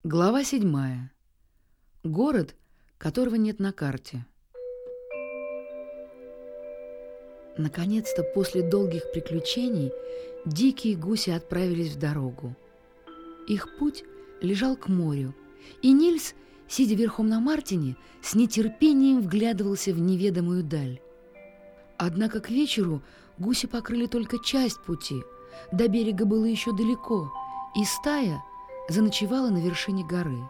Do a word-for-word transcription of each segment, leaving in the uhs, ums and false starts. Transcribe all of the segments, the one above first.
Глава седьмая. Город, которого нет на карте. Наконец-то, после долгих приключений, дикие гуси отправились в дорогу. Их путь лежал к морю, и Нильс, сидя верхом на Мартине, с нетерпением вглядывался в неведомую даль. Однако к вечеру гуси покрыли только часть пути, до берега было еще далеко, и стая заночевала на вершине горы.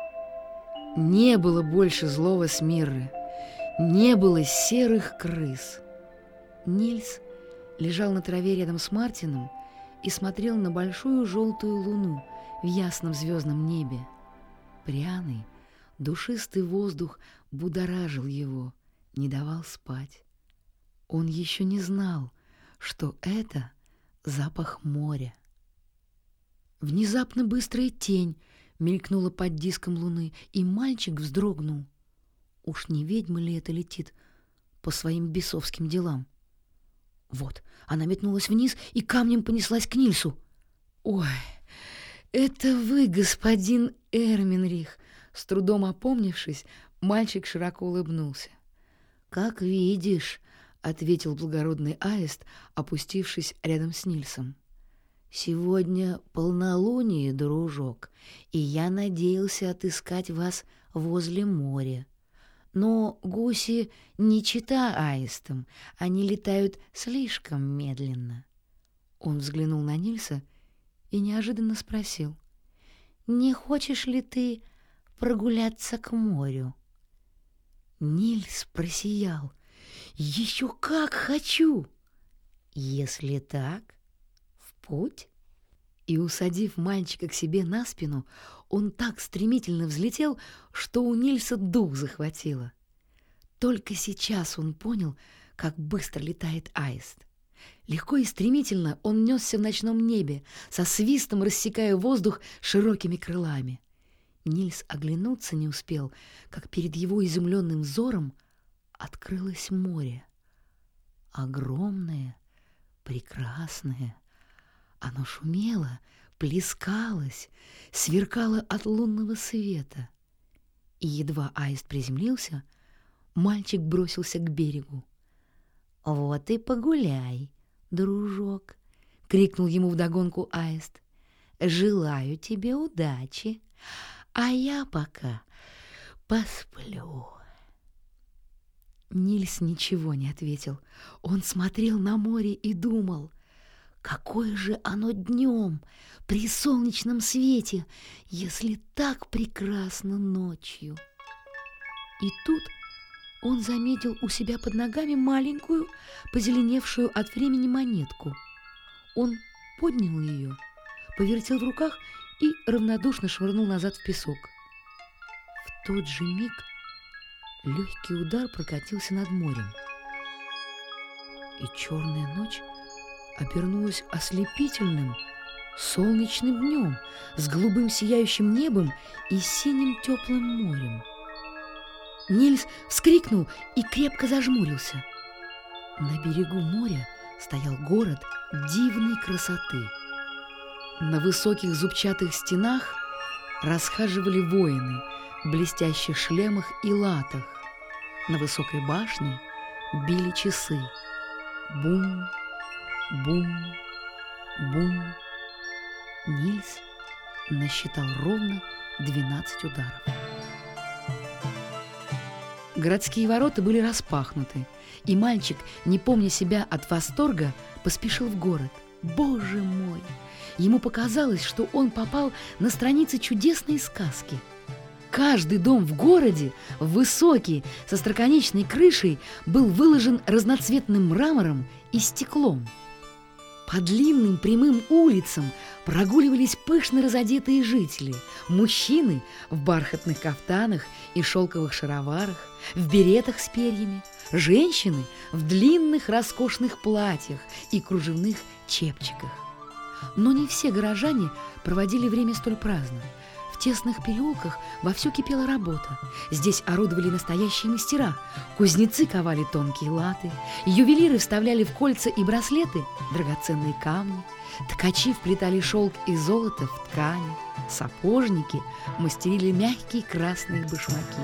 Не было больше злого Смирры, не было серых крыс. Нильс лежал на траве рядом с Мартином и смотрел на большую желтую луну в ясном звездном небе. Пряный, душистый воздух будоражил его, не давал спать. Он еще не знал, что это запах моря. Внезапно быстрая тень мелькнула под диском луны, и мальчик вздрогнул. Уж не ведьма ли это летит по своим бесовским делам? Вот, она метнулась вниз и камнем понеслась к Нильсу. «Ой, это вы, господин Эрминрих!» С трудом опомнившись, мальчик широко улыбнулся. «Как видишь», — ответил благородный аист, опустившись рядом с Нильсом. «Сегодня полнолуние, дружок, и я надеялся отыскать вас возле моря. Но гуси не чета аистам, они летают слишком медленно». Он взглянул на Нильса и неожиданно спросил: «Не хочешь ли ты прогуляться к морю?» Нильс просиял. «Еще как хочу!» «Если так, в путь!» И, усадив мальчика к себе на спину, он так стремительно взлетел, что у Нильса дух захватило. Только сейчас он понял, как быстро летает аист. Легко и стремительно он несся в ночном небе, со свистом рассекая воздух широкими крылами. Нильс оглянуться не успел, как перед его изумленным взором открылось море. Огромное, прекрасное. Оно шумело, плескалось, сверкало от лунного света. И едва аист приземлился, мальчик бросился к берегу. «Вот и погуляй, дружок!» — крикнул ему вдогонку аист. «Желаю тебе удачи, а я пока посплю». Нильс ничего не ответил. Он смотрел на море и думал, какое же оно днем, при солнечном свете, если так прекрасно ночью. И тут он заметил у себя под ногами маленькую, позеленевшую от времени монетку. Он поднял ее, повертел в руках и равнодушно швырнул назад в песок. В тот же миг легкий удар прокатился над морем, и черная ночь обернулась ослепительным солнечным днем с голубым сияющим небом и синим теплым морем. Нильс вскрикнул и крепко зажмурился. На берегу моря стоял город дивной красоты. На высоких зубчатых стенах расхаживали воины в блестящих шлемах и латах. На высокой башне били часы. Бум, бум, бум. Нильс насчитал ровно двенадцать ударов. Городские ворота были распахнуты, и мальчик, не помня себя от восторга, поспешил в город. Боже мой! Ему показалось, что он попал на страницы чудесной сказки. Каждый дом в городе, высокий, со остроконечной крышей, был выложен разноцветным мрамором и стеклом. По длинным прямым улицам прогуливались пышно разодетые жители, мужчины в бархатных кафтанах и шелковых шароварах, в беретах с перьями, женщины в длинных роскошных платьях и кружевных чепчиках. Но не все горожане проводили время столь праздно. В тесных переулках вовсю кипела работа. Здесь орудовали настоящие мастера. Кузнецы ковали тонкие латы, ювелиры вставляли в кольца и браслеты драгоценные камни, ткачи вплетали шелк и золото в ткани, сапожники мастерили мягкие красные башмаки.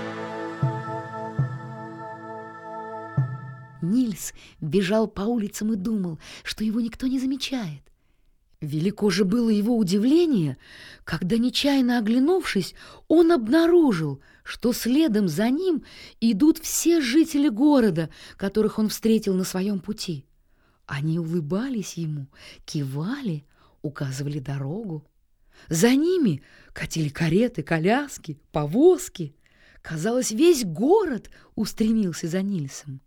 Нильс бежал по улицам и думал, что его никто не замечает. Велико же было его удивление, когда, нечаянно оглянувшись, он обнаружил, что следом за ним идут все жители города, которых он встретил на своем пути. Они улыбались ему, кивали, указывали дорогу. За ними катили кареты, коляски, повозки. Казалось, весь город устремился за Нильсом.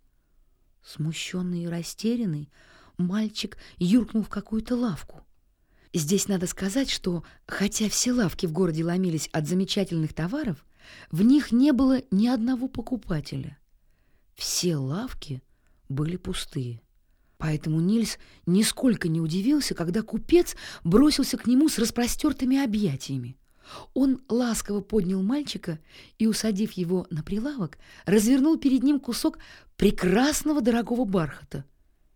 Смущенный и растерянный, мальчик юркнул в какую-то лавку. Здесь надо сказать, что, хотя все лавки в городе ломились от замечательных товаров, в них не было ни одного покупателя. Все лавки были пустые. Поэтому Нильс нисколько не удивился, когда купец бросился к нему с распростертыми объятиями. Он ласково поднял мальчика и, усадив его на прилавок, развернул перед ним кусок прекрасного дорогого бархата.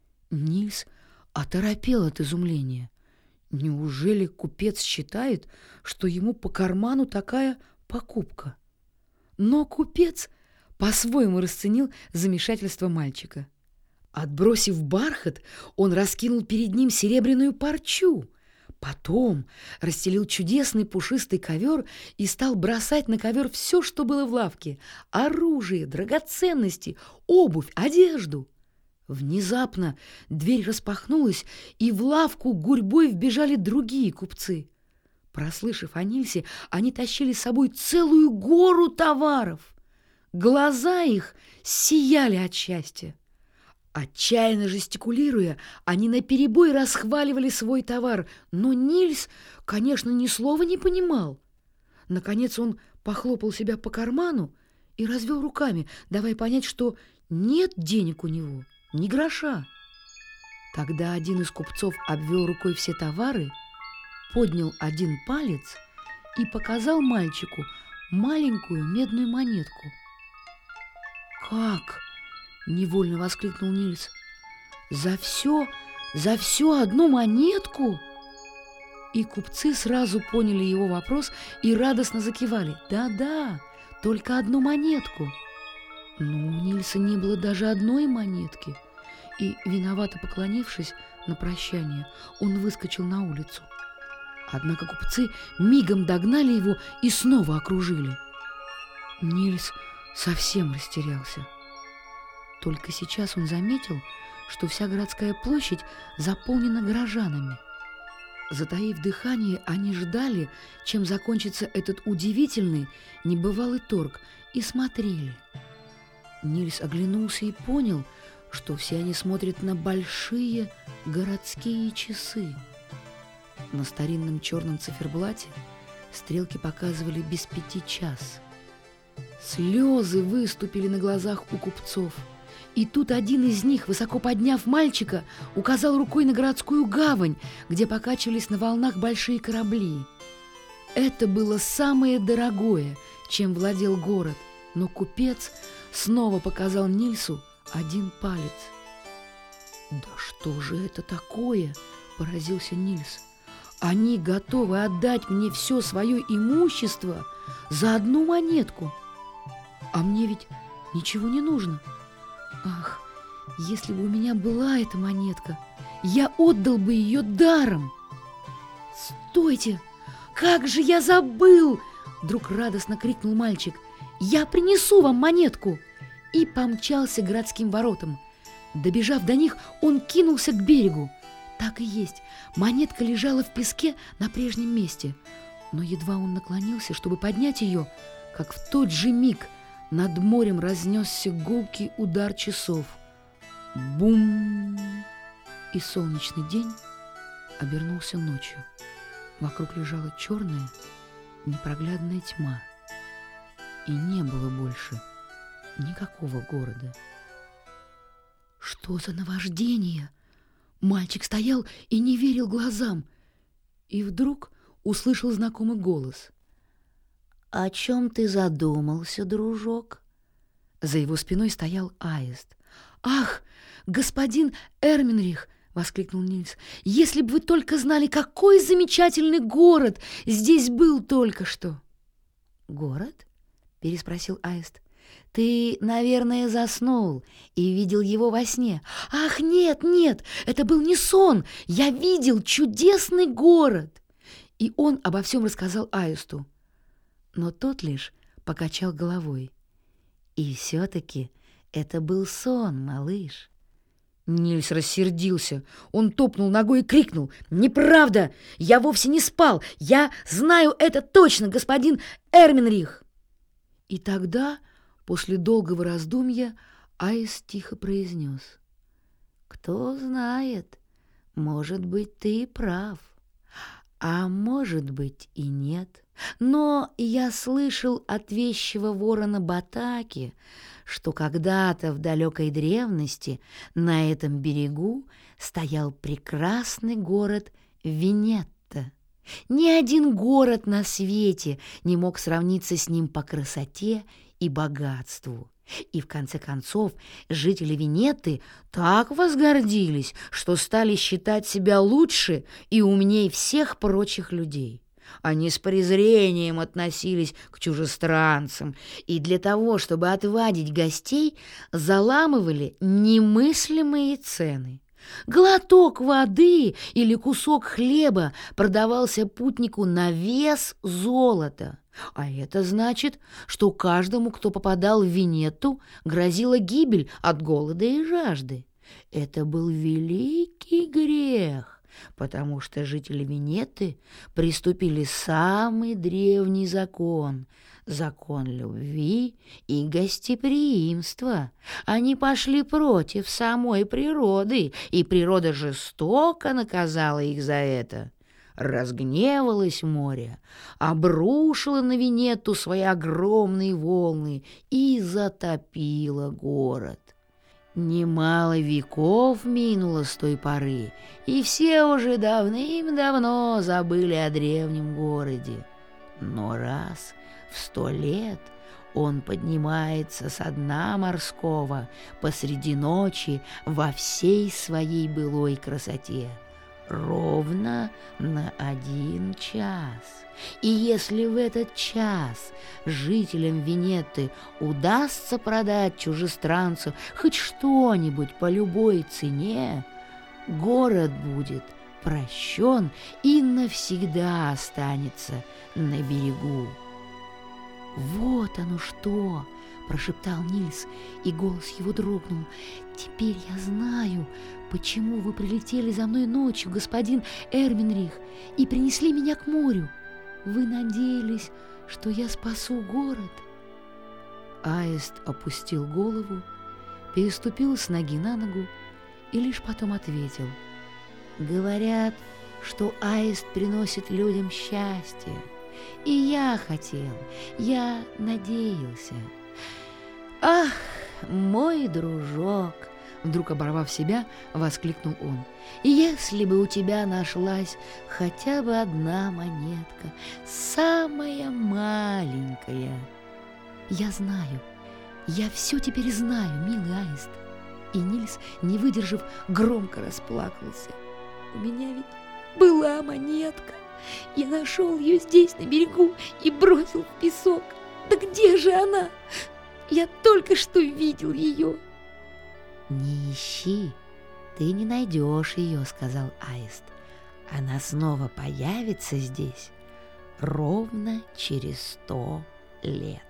Нильс оторопел от изумления. Неужели купец считает, что ему по карману такая покупка? Но купец по-своему расценил замешательство мальчика. Отбросив бархат, он раскинул перед ним серебряную парчу, потом расстелил чудесный пушистый ковер и стал бросать на ковер все, что было в лавке: оружие, драгоценности, обувь, одежду. Внезапно дверь распахнулась, и в лавку гурьбой вбежали другие купцы. Прослышав о Нильсе, они тащили с собой целую гору товаров. Глаза их сияли от счастья. Отчаянно жестикулируя, они наперебой расхваливали свой товар, но Нильс, конечно, ни слова не понимал. Наконец он похлопал себя по карману и развел руками, давая понять, что нет денег у него, ни гроша. Тогда один из купцов обвел рукой все товары, поднял один палец и показал мальчику маленькую медную монетку. «Как?» — невольно воскликнул Нильс. «За все, за все одну монетку?» И купцы сразу поняли его вопрос и радостно закивали. «Да-да, только одну монетку». Но у Нильса не было даже одной монетки, и, виновато поклонившись на прощание, он выскочил на улицу. Однако купцы мигом догнали его и снова окружили. Нильс совсем растерялся. Только сейчас он заметил, что вся городская площадь заполнена горожанами. Затаив дыхание, они ждали, чем закончится этот удивительный, небывалый торг, и смотрели. Нильс оглянулся и понял, что все они смотрят на большие городские часы. На старинном черном циферблате стрелки показывали без пяти час. Слезы выступили на глазах у купцов. И тут один из них, высоко подняв мальчика, указал рукой на городскую гавань, где покачивались на волнах большие корабли. Это было самое дорогое, чем владел город, но купец снова показал Нильсу один палец. «Да что же это такое?» – поразился Нильс. «Они готовы отдать мне все свое имущество за одну монетку. А мне ведь ничего не нужно. Ах, если бы у меня была эта монетка, я отдал бы ее даром!» «Стойте! Как же я забыл!» – вдруг радостно крикнул мальчик. «Я принесу вам монетку!» И помчался к городским воротам. Добежав до них, он кинулся к берегу. Так и есть, монетка лежала в песке на прежнем месте. Но едва он наклонился, чтобы поднять ее, как в тот же миг над морем разнесся гулкий удар часов. Бум! И солнечный день обернулся ночью. Вокруг лежала черная, непроглядная тьма. И не было больше никакого города. Что за наваждение? Мальчик стоял и не верил глазам. И вдруг услышал знакомый голос. «О чем ты задумался, дружок?» За его спиной стоял Аист. «Ах, господин Эрминрих!» — воскликнул Нильс. «Если бы вы только знали, какой замечательный город здесь был только что!» «Город?» — переспросил Аист. «Ты, наверное, заснул и видел его во сне». «Ах, нет, нет, это был не сон! Я видел чудесный город!» И он обо всем рассказал Аисту. Но тот лишь покачал головой. «И все-таки это был сон, малыш». Нильс рассердился. Он топнул ногой и крикнул: «Неправда! Я вовсе не спал! Я знаю это точно, господин Эрминрих!» И тогда, после долгого раздумья, Аист тихо произнес: «Кто знает, может быть, ты и прав, а может быть и нет. Но я слышал от вещего ворона Батаки, что когда-то в далекой древности на этом берегу стоял прекрасный город Венетта. Ни один город на свете не мог сравниться с ним по красоте и богатству. И в конце концов жители Венетты так возгордились, что стали считать себя лучше и умнее всех прочих людей. Они с презрением относились к чужестранцам и для того, чтобы отвадить гостей, заламывали немыслимые цены. Глоток воды или кусок хлеба продавался путнику на вес золота. А это значит, что каждому, кто попадал в Венетту, грозила гибель от голода и жажды. Это был великий грех, потому что жители Венетты приступили самый древний закон — закон любви и гостеприимства. Они пошли против самой природы, и природа жестоко наказала их за это. Разгневалось море, обрушило на Венетту свои огромные волны и затопило город. Немало веков минуло с той поры, и все уже давным-давно забыли о древнем городе. Но раз в сто лет он поднимается со дна морского посреди ночи во всей своей былой красоте, ровно на один час. И если в этот час жителям Венетты удастся продать чужестранцу хоть что-нибудь по любой цене, город будет прощен и навсегда останется на берегу. «Вот оно что!» — прошептал Нильс, и голос его дрогнул. «Теперь я знаю, почему вы прилетели за мной ночью, господин Эрминрих, и принесли меня к морю. Вы надеялись, что я спасу город?» Аист опустил голову, переступил с ноги на ногу и лишь потом ответил: «Говорят, что аист приносит людям счастье. И я хотел, я надеялся. Ах, мой дружок!» Вдруг оборвав себя, воскликнул он. «Если бы у тебя нашлась хотя бы одна монетка, самая маленькая!» «Я знаю, я все теперь знаю, милый аист!» И Нильс, не выдержав, громко расплакался. «У меня ведь была монетка. Я нашел ее здесь, на берегу, и бросил в песок. Да где же она? Я только что видел ее!» «Не ищи, ты не найдешь ее», — сказал аист. «Она снова появится здесь ровно через сто лет».